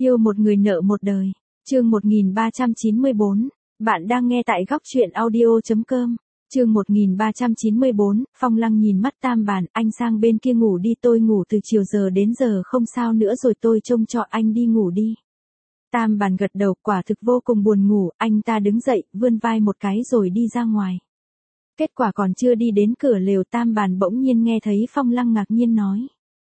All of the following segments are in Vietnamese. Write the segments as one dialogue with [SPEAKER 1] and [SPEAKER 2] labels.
[SPEAKER 1] Yêu một người nợ một đời. Chương 1394. Bạn đang nghe tại góc truyện audio.com. Chương 1394, Phong Lăng nhìn mắt Tam Bàn, anh sang bên kia ngủ đi, tôi ngủ từ chiều giờ đến giờ không sao nữa rồi, tôi trông cho anh đi ngủ đi. Tam Bàn gật đầu, quả thực vô cùng buồn ngủ, anh ta đứng dậy, vươn vai một cái rồi đi ra ngoài. Kết quả còn chưa đi đến cửa lều, Tam Bàn bỗng nhiên nghe thấy Phong Lăng ngạc nhiên nói.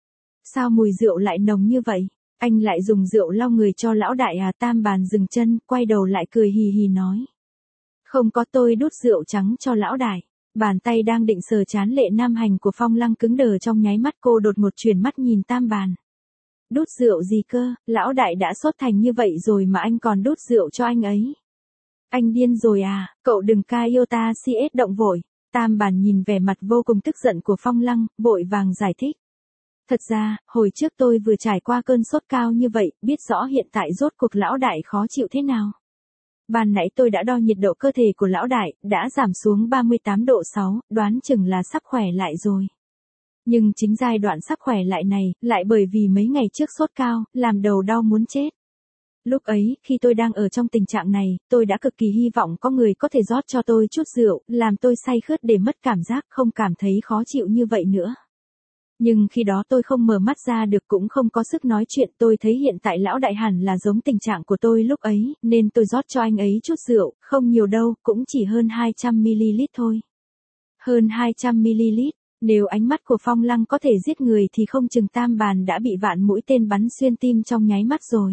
[SPEAKER 1] Sao mùi rượu lại nồng như vậy? Anh lại dùng rượu lau người cho lão đại à? Tam Bàn dừng chân, quay đầu lại cười hì hì nói. Không có, tôi đút rượu trắng cho lão đại. Bàn tay đang định sờ trán Lệ Nam Hành của Phong Lăng cứng đờ trong nháy mắt, cô đột ngột chuyển mắt nhìn Tam Bàn. Đút rượu gì cơ, lão đại đã sốt thành như vậy rồi mà anh còn đút rượu cho anh ấy. Anh điên rồi à, cậu đừng ca yêu ta CS động vội. Tam Bàn nhìn vẻ mặt vô cùng tức giận của Phong Lăng, vội vàng giải thích. Thật ra, hồi trước tôi vừa trải qua cơn sốt cao như vậy, biết rõ hiện tại rốt cuộc lão đại khó chịu thế nào. Ban nãy tôi đã đo nhiệt độ cơ thể của lão đại, đã giảm xuống 38 độ 6, đoán chừng là sắp khỏe lại rồi. Nhưng chính giai đoạn sắp khỏe lại này, lại bởi vì mấy ngày trước sốt cao, làm đầu đau muốn chết. Lúc ấy, khi tôi đang ở trong tình trạng này, tôi đã cực kỳ hy vọng có người có thể rót cho tôi chút rượu, làm tôi say khướt để mất cảm giác, không cảm thấy khó chịu như vậy nữa. Nhưng khi đó tôi không mở mắt ra được, cũng không có sức nói chuyện, tôi thấy hiện tại lão đại hẳn là giống tình trạng của tôi lúc ấy, nên tôi rót cho anh ấy chút rượu, không nhiều đâu, cũng chỉ hơn 200ml thôi. Hơn 200ml, nếu ánh mắt của Phong Lăng có thể giết người thì không chừng Tam Bàn đã bị vạn mũi tên bắn xuyên tim trong nháy mắt rồi.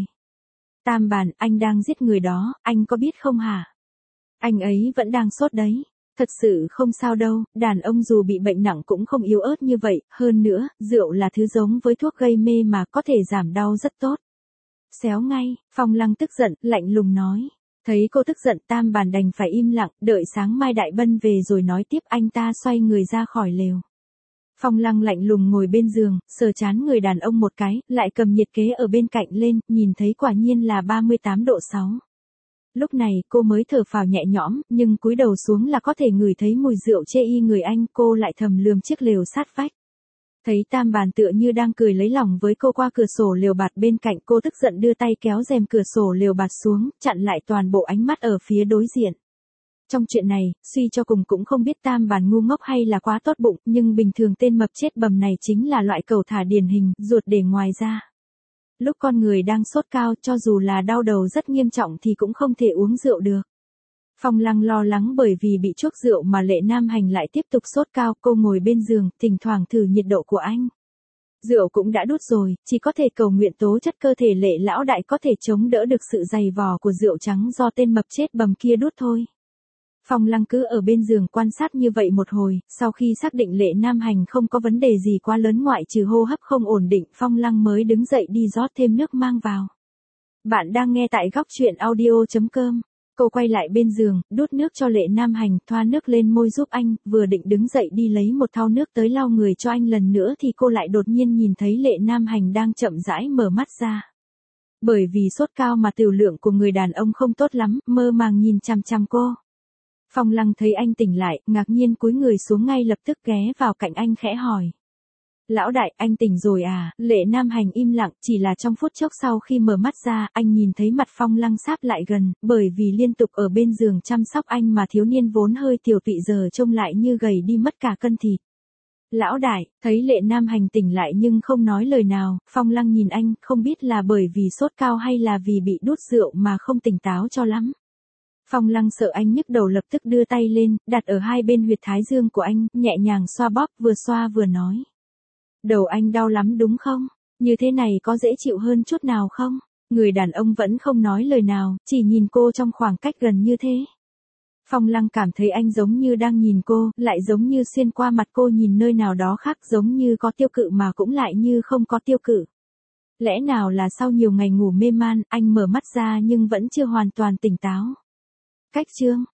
[SPEAKER 1] Tam Bàn, anh đang giết người đó, anh có biết không hả? Anh ấy vẫn đang sốt đấy. Thật sự không sao đâu, đàn ông dù bị bệnh nặng cũng không yếu ớt như vậy, hơn nữa, rượu là thứ giống với thuốc gây mê mà có thể giảm đau rất tốt. Xéo ngay, Phong Lăng tức giận, lạnh lùng nói. Thấy cô tức giận, Tam Bàn đành phải im lặng, đợi sáng mai Đại Bân về rồi nói tiếp. Anh ta xoay người ra khỏi lều. Phong Lăng lạnh lùng ngồi bên giường, sờ trán người đàn ông một cái, lại cầm nhiệt kế ở bên cạnh lên, nhìn thấy quả nhiên là 38 độ 6. Lúc này cô mới thở phào nhẹ nhõm, nhưng cúi đầu xuống là có thể ngửi thấy mùi rượu chê y người anh, cô lại thầm lườm chiếc lều sát vách. Thấy Tam Bàn tựa như đang cười lấy lòng với cô qua cửa sổ lều bạt bên cạnh, cô tức giận đưa tay kéo rèm cửa sổ lều bạt xuống, chặn lại toàn bộ ánh mắt ở phía đối diện. Trong chuyện này, suy cho cùng cũng không biết Tam Bàn ngu ngốc hay là quá tốt bụng, nhưng bình thường tên mập chết bầm này chính là loại cẩu thả điển hình, ruột để ngoài ra. Lúc con người đang sốt cao, cho dù là đau đầu rất nghiêm trọng thì cũng không thể uống rượu được. Phong Lăng lo lắng bởi vì bị chuốc rượu mà Lệ Nam Hành lại tiếp tục sốt cao, cô ngồi bên giường, thỉnh thoảng thử nhiệt độ của anh. Rượu cũng đã đút rồi, chỉ có thể cầu nguyện tố chất cơ thể Lệ lão đại có thể chống đỡ được sự dày vò của rượu trắng do tên mập chết bầm kia đút thôi. Phong Lăng cứ ở bên giường quan sát như vậy một hồi, sau khi xác định Lệ Nam Hành không có vấn đề gì quá lớn ngoại trừ hô hấp không ổn định, Phong Lăng mới đứng dậy đi rót thêm nước mang vào. Bạn đang nghe tại góc truyện audio.com. Cô quay lại bên giường, đút nước cho Lệ Nam Hành, thoa nước lên môi giúp anh, vừa định đứng dậy đi lấy một thau nước tới lau người cho anh lần nữa thì cô lại đột nhiên nhìn thấy Lệ Nam Hành đang chậm rãi mở mắt ra. Bởi vì sốt cao mà tiểu lượng của người đàn ông không tốt lắm, mơ màng nhìn chằm chằm cô. Phong Lăng thấy anh tỉnh lại, ngạc nhiên cúi người xuống ngay lập tức ghé vào cạnh anh khẽ hỏi. Lão đại, anh tỉnh rồi à? Lệ Nam Hành im lặng, chỉ là trong phút chốc sau khi mở mắt ra, anh nhìn thấy mặt Phong Lăng sáp lại gần, bởi vì liên tục ở bên giường chăm sóc anh mà thiếu niên vốn hơi tiểu tụy giờ trông lại như gầy đi mất cả cân thịt. Lão đại, thấy Lệ Nam Hành tỉnh lại nhưng không nói lời nào, Phong Lăng nhìn anh, không biết là bởi vì sốt cao hay là vì bị đút rượu mà không tỉnh táo cho lắm. Phong Lăng sợ anh nhức đầu lập tức đưa tay lên, đặt ở hai bên huyệt thái dương của anh, nhẹ nhàng xoa bóp, vừa xoa vừa nói. Đầu anh đau lắm đúng không? Như thế này có dễ chịu hơn chút nào không? Người đàn ông vẫn không nói lời nào, chỉ nhìn cô trong khoảng cách gần như thế. Phong Lăng cảm thấy anh giống như đang nhìn cô, lại giống như xuyên qua mặt cô nhìn nơi nào đó khác, giống như có tiêu cự mà cũng lại như không có tiêu cự. Lẽ nào là sau nhiều ngày ngủ mê man, anh mở mắt ra nhưng vẫn chưa hoàn toàn tỉnh táo. Cách chương